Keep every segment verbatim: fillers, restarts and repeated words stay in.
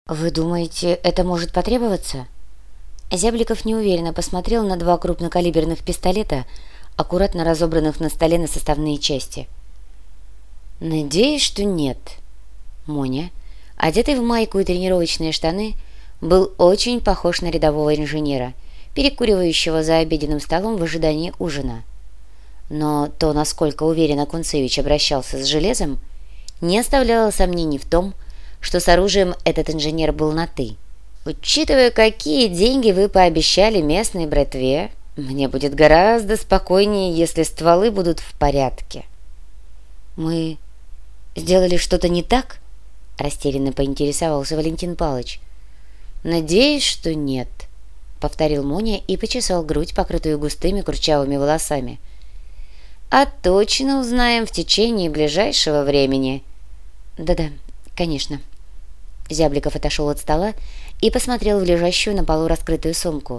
«Вы думаете, это может потребоваться?» Зябликов неуверенно посмотрел на два крупнокалиберных пистолета, аккуратно разобранных на столе на составные части. «Надеюсь, что нет». Моня, одетый в майку и тренировочные штаны, был очень похож на рядового инженера, перекуривающего за обеденным столом в ожидании ужина. Но то, насколько уверенно Кунцевич обращался с железом, не оставляло сомнений в том, что с оружием этот инженер был на «ты». «Учитывая, какие деньги вы пообещали местной братве, мне будет гораздо спокойнее, если стволы будут в порядке». «Мы сделали что-то не так?» – растерянно поинтересовался Валентин Павлович. «Надеюсь, что нет», – повторил Моня и почесал грудь, покрытую густыми курчавыми волосами. «А точно узнаем в течение ближайшего времени». «Да-да, конечно». Зябликов отошел от стола и посмотрел в лежащую на полу раскрытую сумку.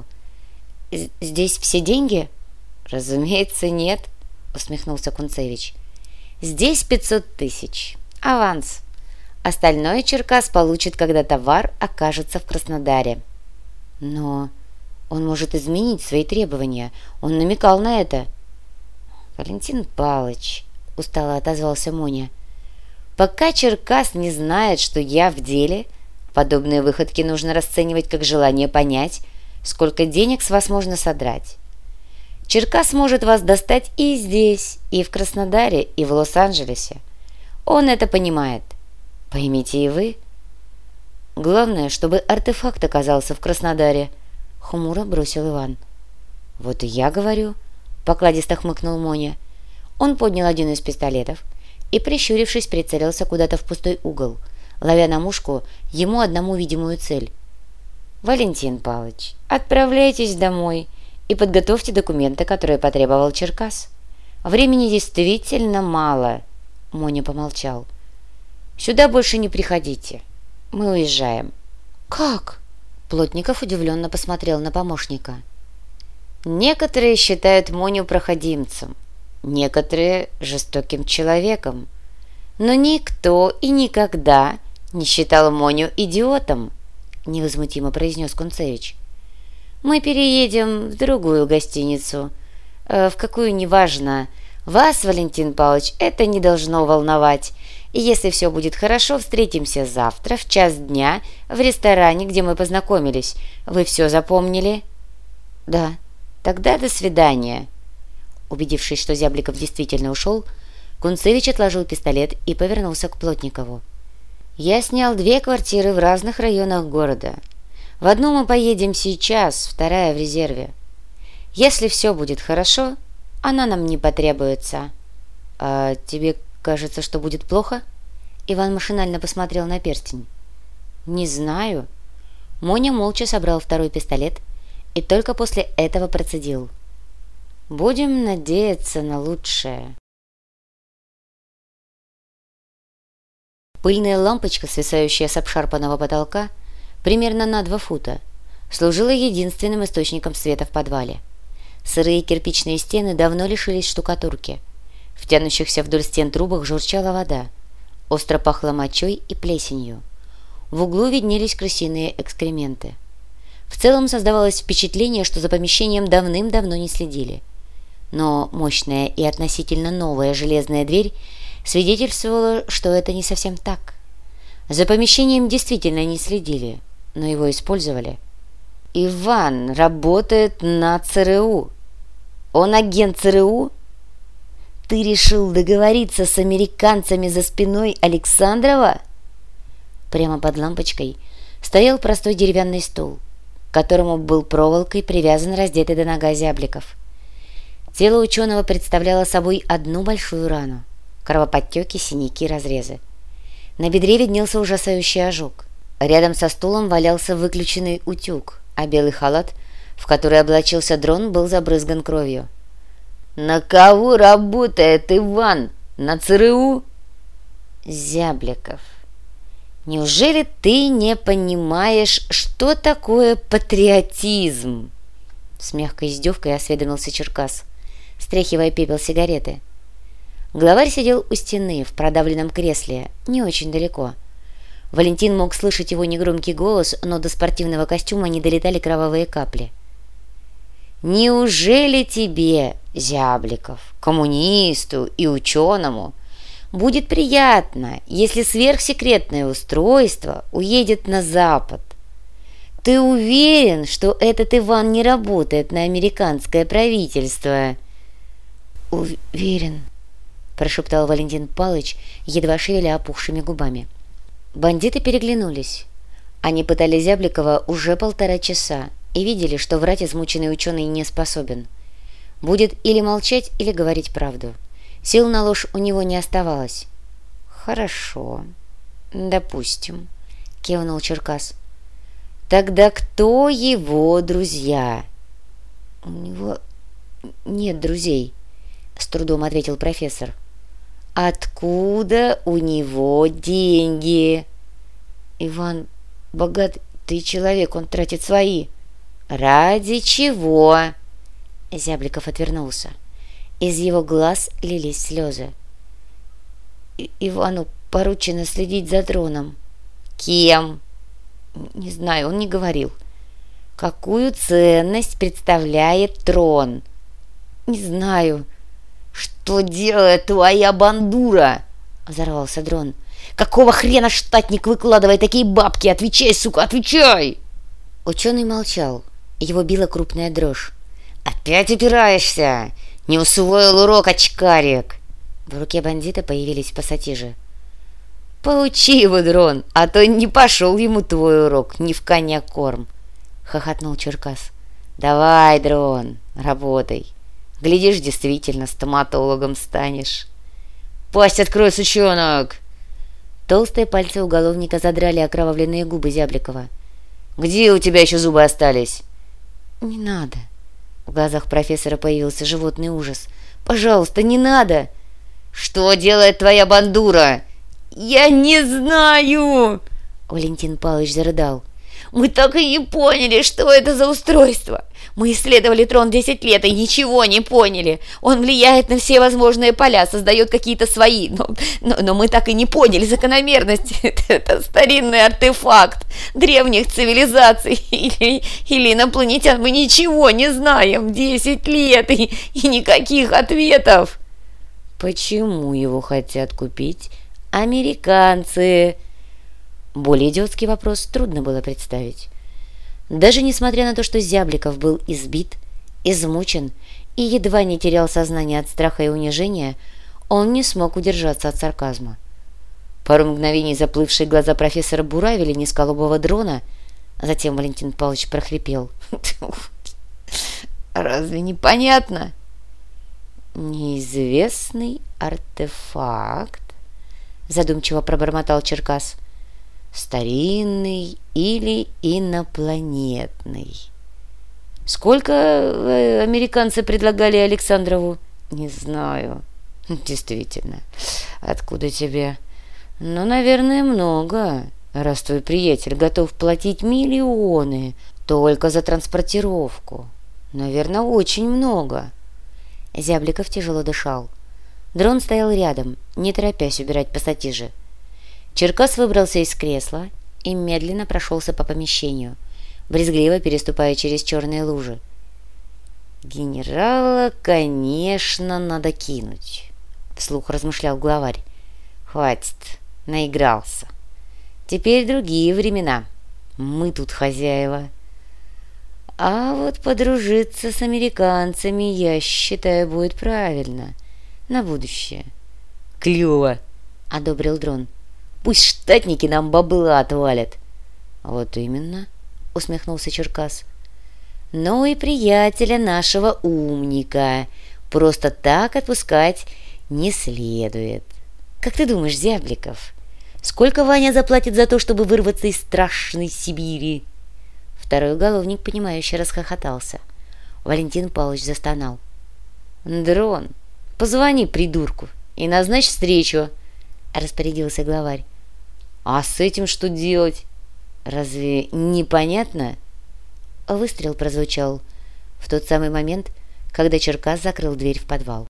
«Здесь все деньги?» «Разумеется, нет», — усмехнулся Кунцевич. «Здесь пятьсот тысяч. Аванс. Остальное Черкас получит, когда товар окажется в Краснодаре». «Но он может изменить свои требования. Он намекал на это». «Валентин Павлович», — устало отозвался Моня, — «пока Черкас не знает, что я в деле, подобные выходки нужно расценивать как желание понять, сколько денег с вас можно содрать. Черкас может вас достать и здесь, и в Краснодаре, и в Лос-Анджелесе. Он это понимает. Поймите и вы». «Главное, чтобы артефакт оказался в Краснодаре», — хмуро бросил Иван. «Вот и я говорю», — покладисто хмыкнул Моня. Он поднял один из пистолетов и, прищурившись, прицелился куда-то в пустой угол, ловя на мушку ему одному видимую цель. «Валентин Павлович, отправляйтесь домой и подготовьте документы, которые потребовал Черкас. Времени действительно мало», — Моня помолчал. «Сюда больше не приходите. Мы уезжаем». «Как?» — Плотников удивленно посмотрел на помощника. «Некоторые считают Моню проходимцем, некоторые – жестоким человеком. Но никто и никогда не считал Моню идиотом», – невозмутимо произнес Кунцевич. «Мы переедем в другую гостиницу, э, в какую неважно. Вас, Валентин Павлович, это не должно волновать. И если все будет хорошо, встретимся завтра в час дня в ресторане, где мы познакомились. Вы все запомнили?» «Да. Тогда до свидания». Убедившись, что Зябликов действительно ушел, Кунцевич отложил пистолет и повернулся к Плотникову. «Я снял две квартиры в разных районах города. В одну мы поедем сейчас, вторая в резерве. Если все будет хорошо, она нам не потребуется». «А тебе кажется, что будет плохо?» Иван машинально посмотрел на перстень. «Не знаю». Моня молча собрал второй пистолет и только после этого процедил: «Будем надеяться на лучшее». Пыльная лампочка, свисающая с обшарпанного потолка примерно на два фута, служила единственным источником света в подвале. Сырые кирпичные стены давно лишились штукатурки. В тянущихся вдоль стен трубах журчала вода. Остро пахло мочой и плесенью. В углу виднелись крысиные экскременты. В целом создавалось впечатление, что за помещением давным-давно не следили. Но мощная и относительно новая железная дверь свидетельствовала, что это не совсем так. За помещением действительно не следили, но его использовали. «Иван работает на ЦРУ. Он агент ЦРУ? Ты решил договориться с американцами за спиной Александрова?» Прямо под лампочкой стоял простой деревянный стул, к которому был проволокой привязан раздетый до нога Зябликов. Тело ученого представляло собой одну большую рану. Кровоподтеки, синяки, разрезы. На бедре виднелся ужасающий ожог. Рядом со стулом валялся выключенный утюг, а белый халат, в который облачился дрон, был забрызган кровью. «На кого работает Иван? На ЦРУ?» «Зябликов, неужели ты не понимаешь, что такое патриотизм?» С мягкой издевкой осведомился Черкас, стряхивая пепел сигареты. Главарь сидел у стены в продавленном кресле, не очень далеко. Валентин мог слышать его негромкий голос, но до спортивного костюма не долетали кровавые капли. «Неужели тебе, Зябликов, коммунисту и ученому, будет приятно, если сверхсекретное устройство уедет на Запад? Ты уверен, что этот Иван не работает на американское правительство?» «Уверен», – прошептал Валентин Палыч, едва шевеля опухшими губами. Бандиты переглянулись. Они пытали Зябликова уже полтора часа и видели, что врать измученный ученый не способен. Будет или молчать, или говорить правду. Сил на ложь у него не оставалось. «Хорошо, допустим», — кивнул Черкас. «Тогда кто его друзья?» «У него нет друзей», — с трудом ответил профессор. «Откуда у него деньги?» «Иван богатый человек, он тратит свои». «Ради чего?» Зябликов отвернулся. Из его глаз лились слезы. И «Ивану поручено следить за троном». «Кем?» «Не знаю, он не говорил». «Какую ценность представляет трон?» «Не знаю». «Что делает твоя бандура?» — взорвался Дрон. «Какого хрена штатник выкладывает такие бабки? Отвечай, сука, отвечай!» Ученый молчал. Его била крупная дрожь. «Опять упираешься? Не усвоил урок, очкарик!» В руке бандита появились пассатижи. «Поучи его, Дрон, а то не пошел ему твой урок, ни в коня корм!» — хохотнул Черкас. «Давай, Дрон, работай. Глядишь, действительно стоматологом станешь». «Пасть открой, сучонок!» Толстые пальцы уголовника задрали окровавленные губы Зябликова. «Где у тебя еще зубы остались?» «Не надо». В глазах профессора появился животный ужас. «Пожалуйста, не надо!» «Что делает твоя бандура?» «Я не знаю!» Валентин Павлович зарыдал. «Мы так и не поняли, что это за устройство. Мы исследовали трон десять лет и ничего не поняли. Он влияет на все возможные поля, создает какие-то свои, но, но, но мы так и не поняли закономерности. Это, это старинный артефакт древних цивилизаций или, или инопланетян. Мы ничего не знаем. Десять лет и, и никаких ответов». «Почему его хотят купить американцы?» Более идиотский вопрос трудно было представить. Даже несмотря на то, что Зябликов был избит, измучен и едва не терял сознание от страха и унижения, он не смог удержаться от сарказма. Пару мгновений заплывшие глаза профессора буравили низколобого Дрона, а затем Валентин Павлович прохрипел. «Разве не понятно?» «Неизвестный артефакт», — задумчиво пробормотал Черкас. «Старинный или инопланетный». «Сколько э, американцы предлагали Александрову?» «Не знаю». «Действительно. Откуда тебе?» «Ну, наверное, много, раз твой приятель готов платить миллионы только за транспортировку. Наверное, очень много». Зябликов тяжело дышал. Дрон стоял рядом, не торопясь убирать пассатижи. Черкас выбрался из кресла и медленно прошелся по помещению, брезгливо переступая через черные лужи. «Генерала, конечно, надо кинуть», — вслух размышлял главарь. «Хватит, наигрался. Теперь другие времена. Мы тут хозяева. А вот подружиться с американцами, я считаю, будет правильно. На будущее». «Клево», — одобрил Дрон. «Пусть штатники нам бабла отвалят». «Вот именно», — усмехнулся Черкас. «Ну и приятеля нашего умника просто так отпускать не следует. Как ты думаешь, Зябликов, сколько Ваня заплатит за то, чтобы вырваться из страшной Сибири?» Второй уголовник, понимающе расхохотался. Валентин Павлович застонал. «Дрон, позвони придурку и назначь встречу», — распорядился главарь. «А с этим что делать? Разве непонятно?» Выстрел прозвучал в тот самый момент, когда Черкас закрыл дверь в подвал.